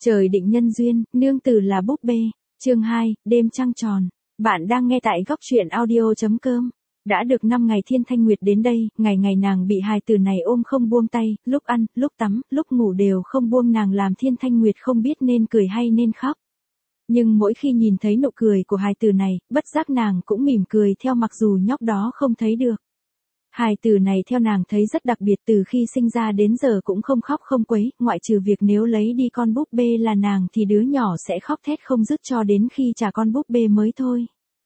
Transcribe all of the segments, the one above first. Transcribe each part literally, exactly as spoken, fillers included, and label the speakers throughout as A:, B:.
A: Trời định nhân duyên, nương tử là búp bê. Chương hai, đêm trăng tròn. Bạn đang nghe tại góc truyện audio chấm com. Đã được năm ngày Thiên Thanh Nguyệt đến đây, ngày ngày nàng bị hài tử này ôm không buông tay, lúc ăn, lúc tắm, lúc ngủ đều không buông nàng, làm Thiên Thanh Nguyệt không biết nên cười hay nên khóc. Nhưng mỗi khi nhìn thấy nụ cười của hài tử này, bất giác nàng cũng mỉm cười theo, mặc dù nhóc đó không thấy được. Hài tử này theo nàng thấy rất đặc biệt, từ khi sinh ra đến giờ cũng không khóc không quấy, ngoại trừ việc nếu lấy đi con búp bê là nàng thì đứa nhỏ sẽ khóc thét không dứt cho đến khi trả con búp bê mới thôi.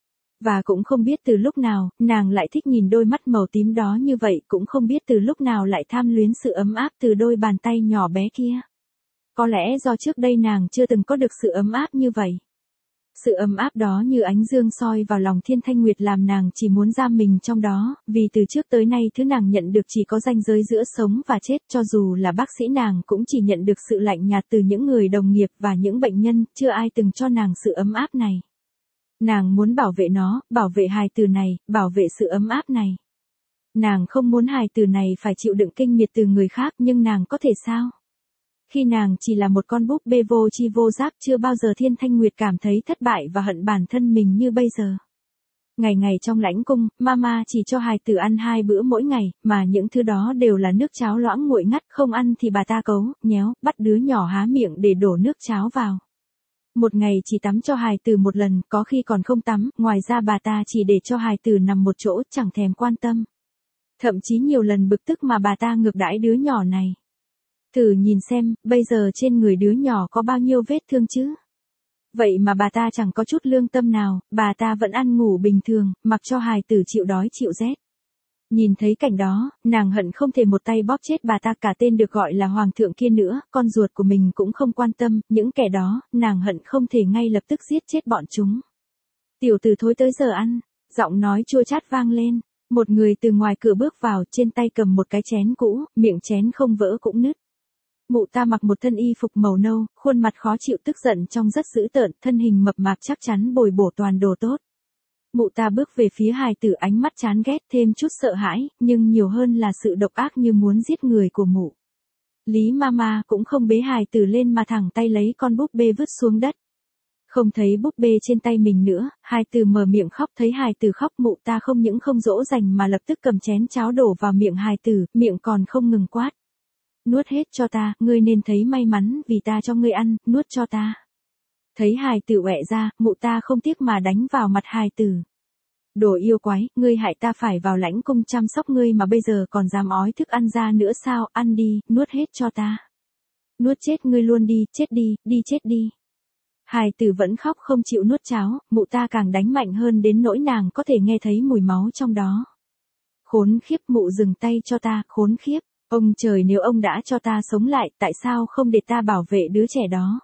A: Và cũng không biết từ lúc nào, nàng lại thích nhìn đôi mắt màu tím đó như vậy, cũng không biết từ lúc nào lại tham luyến sự ấm áp từ đôi bàn tay nhỏ bé kia. Có lẽ do trước đây nàng chưa từng có được sự ấm áp như vậy. Sự ấm áp đó như ánh dương soi vào lòng Thiên Thanh Nguyệt làm nàng chỉ muốn giam mình trong đó, vì từ trước tới nay thứ nàng nhận được chỉ có ranh giới giữa sống và chết, cho dù là bác sĩ nàng cũng chỉ nhận được sự lạnh nhạt từ những người đồng nghiệp và những bệnh nhân, chưa ai từng cho nàng sự ấm áp này. Nàng muốn bảo vệ nó, bảo vệ hài tử này, bảo vệ sự ấm áp này. Nàng không muốn hài tử này phải chịu đựng kinh miệt từ người khác, nhưng nàng có thể sao? Khi nàng chỉ là một con búp bê vô tri vô giác, chưa bao giờ Thiên Thanh Nguyệt cảm thấy thất bại và hận bản thân mình như bây giờ. Ngày ngày trong lãnh cung, mama chỉ cho hài tử ăn hai bữa mỗi ngày, mà những thứ đó đều là nước cháo loãng nguội ngắt, không ăn thì bà ta cấu, nhéo, bắt đứa nhỏ há miệng để đổ nước cháo vào. Một ngày chỉ tắm cho hài tử một lần, có khi còn không tắm, ngoài ra bà ta chỉ để cho hài tử nằm một chỗ, chẳng thèm quan tâm. Thậm chí nhiều lần bực tức mà bà ta ngược đãi đứa nhỏ này. Thử nhìn xem, bây giờ trên người đứa nhỏ có bao nhiêu vết thương chứ? Vậy mà bà ta chẳng có chút lương tâm nào, bà ta vẫn ăn ngủ bình thường, mặc cho hài tử chịu đói chịu rét. Nhìn thấy cảnh đó, nàng hận không thể một tay bóp chết bà ta, cả tên được gọi là hoàng thượng kia nữa, con ruột của mình cũng không quan tâm, những kẻ đó, nàng hận không thể ngay lập tức giết chết bọn chúng. Tiểu tử thối tới giờ ăn, giọng nói chua chát vang lên, một người từ ngoài cửa bước vào, trên tay cầm một cái chén cũ, miệng chén không vỡ cũng nứt. Mụ ta mặc một thân y phục màu nâu, khuôn mặt khó chịu tức giận trông rất dữ tợn, thân hình mập mạp chắc chắn bồi bổ toàn đồ tốt. Mụ ta bước về phía hài tử, ánh mắt chán ghét, thêm chút sợ hãi, nhưng nhiều hơn là sự độc ác như muốn giết người của mụ. Lý Mama cũng không bế hài tử lên mà thẳng tay lấy con búp bê vứt xuống đất. Không thấy búp bê trên tay mình nữa, hài tử mở miệng khóc, thấy hài tử khóc mụ ta không những không dỗ dành mà lập tức cầm chén cháo đổ vào miệng hài tử, miệng còn không ngừng quát. Nuốt hết cho ta, ngươi nên thấy may mắn vì ta cho ngươi ăn, nuốt cho ta. Thấy hài tử ọe ra, mụ ta không tiếc mà đánh vào mặt hài tử. Đồ yêu quái, ngươi hại ta phải vào lãnh cung chăm sóc ngươi mà bây giờ còn dám ói thức ăn ra nữa sao, ăn đi, nuốt hết cho ta. Nuốt chết ngươi luôn đi, chết đi, đi chết đi. Hài tử vẫn khóc không chịu nuốt cháo, mụ ta càng đánh mạnh hơn đến nỗi nàng có thể nghe thấy mùi máu trong đó. Khốn khiếp, mụ dừng tay cho ta, khốn khiếp. Ông trời, nếu ông đã cho ta sống lại, tại sao không để ta bảo vệ đứa trẻ đó?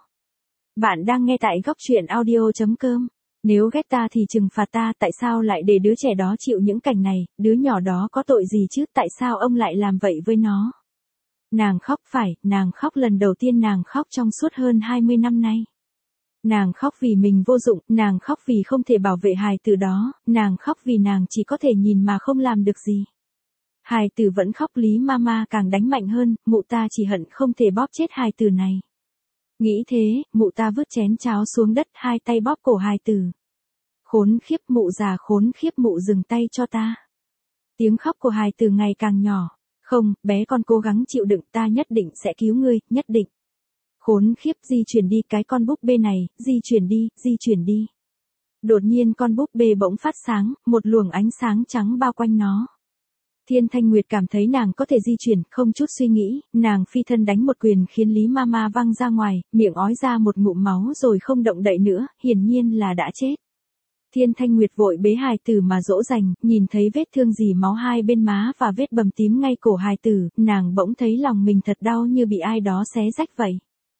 A: Bạn đang nghe tại góc truyện audio chấm com. Nếu ghét ta thì trừng phạt ta, tại sao lại để đứa trẻ đó chịu những cảnh này, đứa nhỏ đó có tội gì chứ, tại sao ông lại làm vậy với nó? Nàng khóc, phải, nàng khóc lần đầu tiên nàng khóc trong suốt hơn hai mươi năm nay. Nàng khóc vì mình vô dụng, nàng khóc vì không thể bảo vệ hài tử đó, nàng khóc vì nàng chỉ có thể nhìn mà không làm được gì. Hài tử vẫn khóc, Lý Mama càng đánh mạnh hơn, mụ ta chỉ hận không thể bóp chết hài tử này. Nghĩ thế, mụ ta vứt chén cháo xuống đất, hai tay bóp cổ hài tử. Khốn khiếp, mụ già khốn khiếp, mụ dừng tay cho ta. Tiếng khóc của hài tử ngày càng nhỏ. Không, bé con cố gắng chịu đựng, ta nhất định sẽ cứu ngươi, nhất định. Khốn khiếp, di chuyển đi cái con búp bê này, di chuyển đi, di chuyển đi. Đột nhiên con búp bê bỗng phát sáng, một luồng ánh sáng trắng bao quanh nó. Thiên Thanh Nguyệt cảm thấy nàng có thể di chuyển, không chút suy nghĩ, nàng phi thân đánh một quyền khiến Lý Mama văng ra ngoài, miệng ói ra một ngụm máu rồi không động đậy nữa, hiển nhiên là đã chết. Thiên Thanh Nguyệt vội bế hài tử mà dỗ dành, nhìn thấy vết thương dì máu hai bên má và vết bầm tím ngay cổ hài tử, nàng bỗng thấy lòng mình thật đau như bị ai đó xé rách vậy.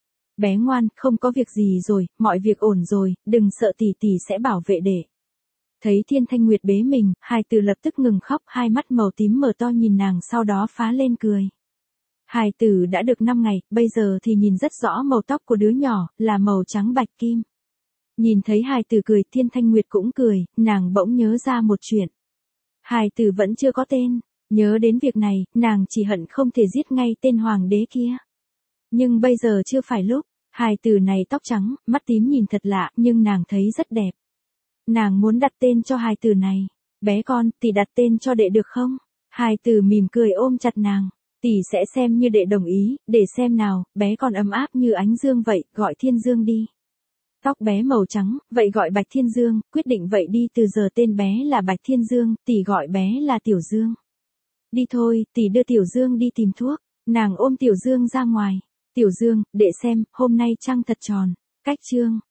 A: Bé ngoan, không có việc gì rồi, mọi việc ổn rồi, đừng sợ, tỷ tỷ sẽ bảo vệ để. Thấy Thiên Thanh Nguyệt bế mình, hài tử lập tức ngừng khóc, hai mắt màu tím mở to nhìn nàng, sau đó phá lên cười. Hài tử đã được năm ngày, bây giờ thì nhìn rất rõ màu tóc của đứa nhỏ, là màu trắng bạch kim. Nhìn thấy hài tử cười, Thiên Thanh Nguyệt cũng cười, nàng bỗng nhớ ra một chuyện. Hài tử vẫn chưa có tên, nhớ đến việc này, nàng chỉ hận không thể giết ngay tên hoàng đế kia. Nhưng bây giờ chưa phải lúc, Hài tử này tóc trắng, mắt tím nhìn thật lạ, nhưng nàng thấy rất đẹp. Nàng muốn đặt tên cho hài tử này. Bé con, tỷ đặt tên cho đệ được không? Hài tử mỉm cười ôm chặt nàng. Tỷ sẽ xem như đệ đồng ý, để xem nào, bé con ấm áp như ánh dương vậy, gọi Thiên Dương đi. Tóc bé màu trắng, vậy gọi Bạch Thiên Dương, quyết định vậy đi, từ giờ tên bé là Bạch Thiên Dương, tỷ gọi bé là Tiểu Dương. Đi thôi, tỷ đưa Tiểu Dương đi tìm thuốc. Nàng ôm Tiểu Dương ra ngoài. Tiểu Dương, đệ xem, hôm nay trăng thật tròn. Cách chương.